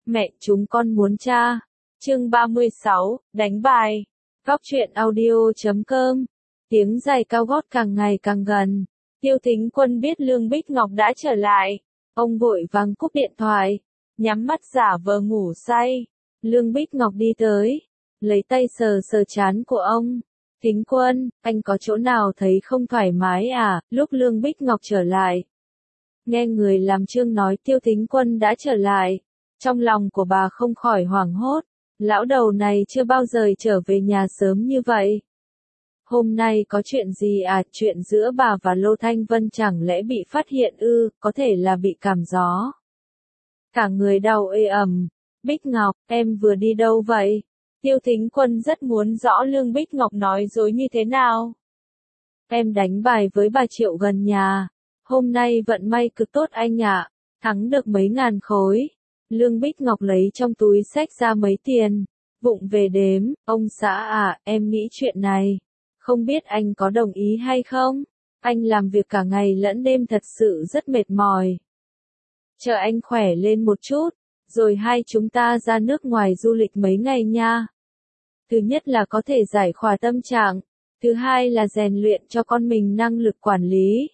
Mẹ chúng con muốn cha. Chương 36, đánh bài. Góc truyện audio.com. Tiếng giày cao gót càng ngày càng gần. Tiêu Thính Quân biết Lương Bích Ngọc đã trở lại. Ông vội vàng cúp điện thoại, nhắm mắt giả vờ ngủ say. Lương Bích Ngọc đi tới, lấy tay sờ sờ trán của ông. Thính Quân, anh có chỗ nào thấy không thoải mái à? Lúc Lương Bích Ngọc trở lại, nghe người làm chương nói Tiêu Thính Quân đã trở lại, trong lòng của bà không khỏi hoảng hốt. Lão đầu này chưa bao giờ trở về nhà sớm như vậy. Hôm nay có chuyện gì à? Chuyện giữa bà và Lô Thanh Vân chẳng lẽ bị phát hiện ư? Có thể là bị cảm gió. Cả người đau ê ẩm. Bích Ngọc, em vừa đi đâu vậy? Tiêu Thính Quân rất muốn rõ Lương Bích Ngọc nói dối như thế nào. Em đánh bài với bà Triệu gần nhà. Hôm nay vận may cực tốt anh ạ. Thắng được mấy ngàn khối. Lương Bích Ngọc lấy trong túi xách ra mấy tiền. Vụng về đếm. Ông xã à, em nghĩ chuyện này. Không biết anh có đồng ý hay không? Anh làm việc cả ngày lẫn đêm thật sự rất mệt mỏi. Chờ anh khỏe lên một chút, rồi hai chúng ta ra nước ngoài du lịch mấy ngày nha. Thứ nhất là có thể giải khỏa tâm trạng, thứ hai là rèn luyện cho con mình năng lực quản lý.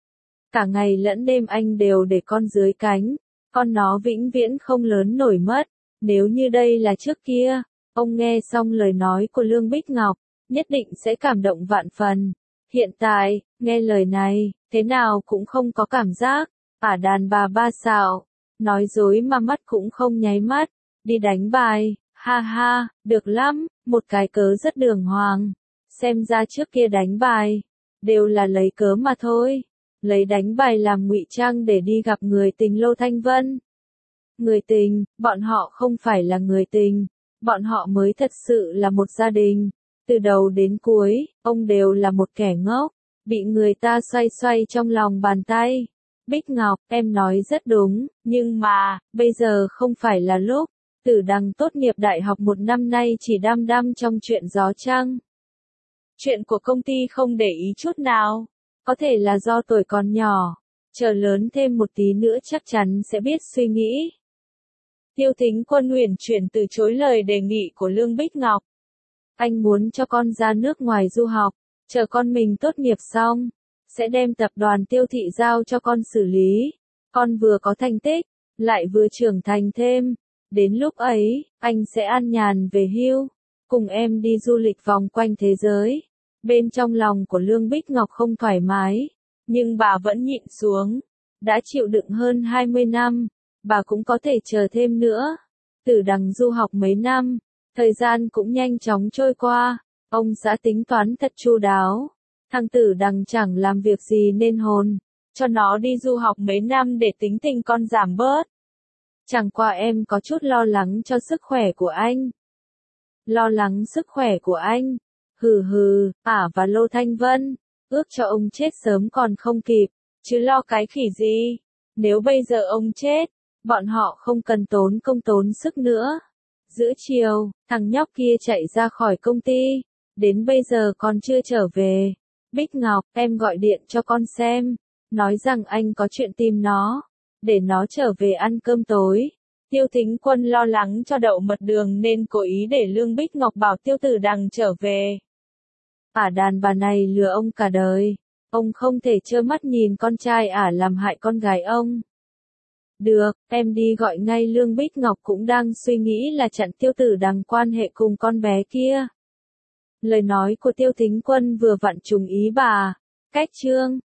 Cả ngày lẫn đêm anh đều để con dưới cánh, con nó vĩnh viễn không lớn nổi mất. Nếu như đây là trước kia, ông nghe xong lời nói của Lương Bích Ngọc, nhất định sẽ cảm động vạn phần. Hiện tại, nghe lời này, thế nào cũng không có cảm giác. Đàn bà ba xạo, nói dối mà mắt cũng không nháy mắt, đi đánh bài, ha ha, được lắm, một cái cớ rất đường hoàng. Xem ra trước kia đánh bài, đều là lấy cớ mà thôi, lấy đánh bài làm ngụy trang để đi gặp người tình Lô Thanh Vân. Người tình, bọn họ không phải là người tình, bọn họ mới thật sự là một gia đình. Từ đầu đến cuối, ông đều là một kẻ ngốc, bị người ta xoay xoay trong lòng bàn tay. Bích Ngọc, em nói rất đúng, nhưng mà, bây giờ không phải là lúc. Tử Đằng tốt nghiệp đại học một năm nay chỉ đăm đăm trong chuyện gió trăng. Chuyện của công ty không để ý chút nào. Có thể là do tuổi còn nhỏ, chờ lớn thêm một tí nữa chắc chắn sẽ biết suy nghĩ. Tiêu Thính Quân uyển chuyển từ chối lời đề nghị của Lương Bích Ngọc. Anh muốn cho con ra nước ngoài du học, chờ con mình tốt nghiệp xong, sẽ đem tập đoàn Tiêu Thị giao cho con xử lý. Con vừa có thành tích, lại vừa trưởng thành thêm. Đến lúc ấy, anh sẽ an nhàn về hưu, cùng em đi du lịch vòng quanh thế giới. Bên trong lòng của Lương Bích Ngọc không thoải mái, nhưng bà vẫn nhịn xuống. Đã chịu đựng hơn 20 năm, bà cũng có thể chờ thêm nữa. Tử Đằng du học mấy năm, thời gian cũng nhanh chóng trôi qua. Ông xã tính toán thật chu đáo. Thằng Tử Đằng chẳng làm việc gì nên hồn, cho nó đi du học mấy năm để tính tình con giảm bớt. Chẳng qua em có chút lo lắng cho sức khỏe của anh. Lo lắng sức khỏe của anh? Hừ hừ, và Lô Thanh Vân, ước cho ông chết sớm còn không kịp, chứ lo cái khỉ gì. Nếu bây giờ ông chết, bọn họ không cần tốn công tốn sức nữa. Giữa chiều, thằng nhóc kia chạy ra khỏi công ty, đến bây giờ còn chưa trở về. Bích Ngọc, em gọi điện cho con xem, nói rằng anh có chuyện tìm nó, để nó trở về ăn cơm tối. Tiêu Thính Quân lo lắng cho Đậu Mật Đường nên cố ý để Lương Bích Ngọc bảo Tiêu Tử Đằng trở về. Đàn bà này lừa ông cả đời, ông không thể trơ mắt nhìn con trai làm hại con gái ông. Được, em đi gọi ngay. Lương Bích Ngọc cũng đang suy nghĩ là chặn Tiêu Tử Đằng quan hệ cùng con bé kia. Lời nói của Tiêu Thính Quân vừa vặn trùng ý bà. Cách chương